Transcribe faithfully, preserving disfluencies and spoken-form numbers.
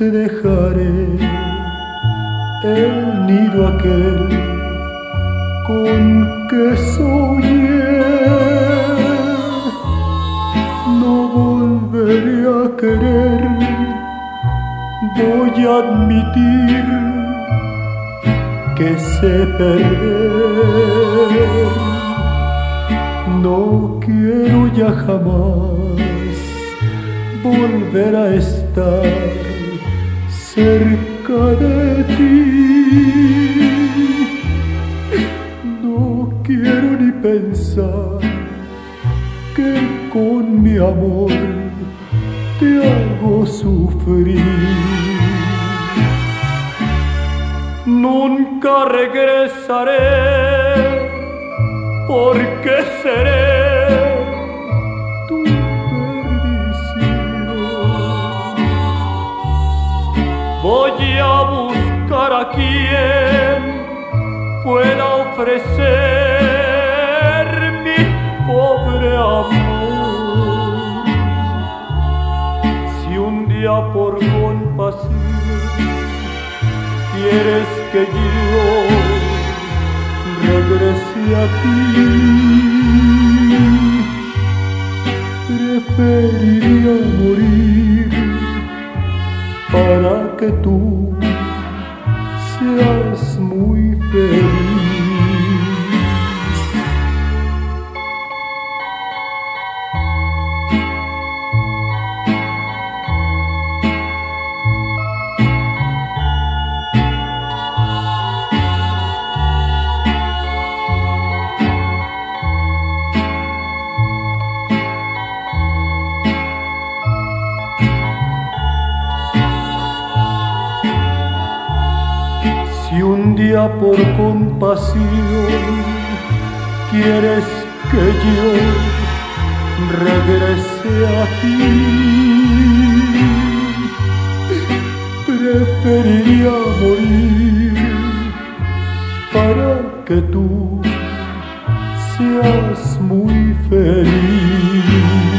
te dejaré el nido aquel con que soñé. No volveré a querer, voy a admitir que sé perder. No quiero ya jamás volver a estar cerca de ti. No quiero ni pensar que con mi amor te hago sufrir. Nunca regresaré porque seré tu perdición. Voy a buscar a quien pueda ofrecer mi pobre amor. Si un día por compasión quieres que yo regrese a ti, preferiría morir para que tú seas muy feliz. Si un día por compasión quieres que yo regrese a ti, preferiría morir para que tú seas muy feliz.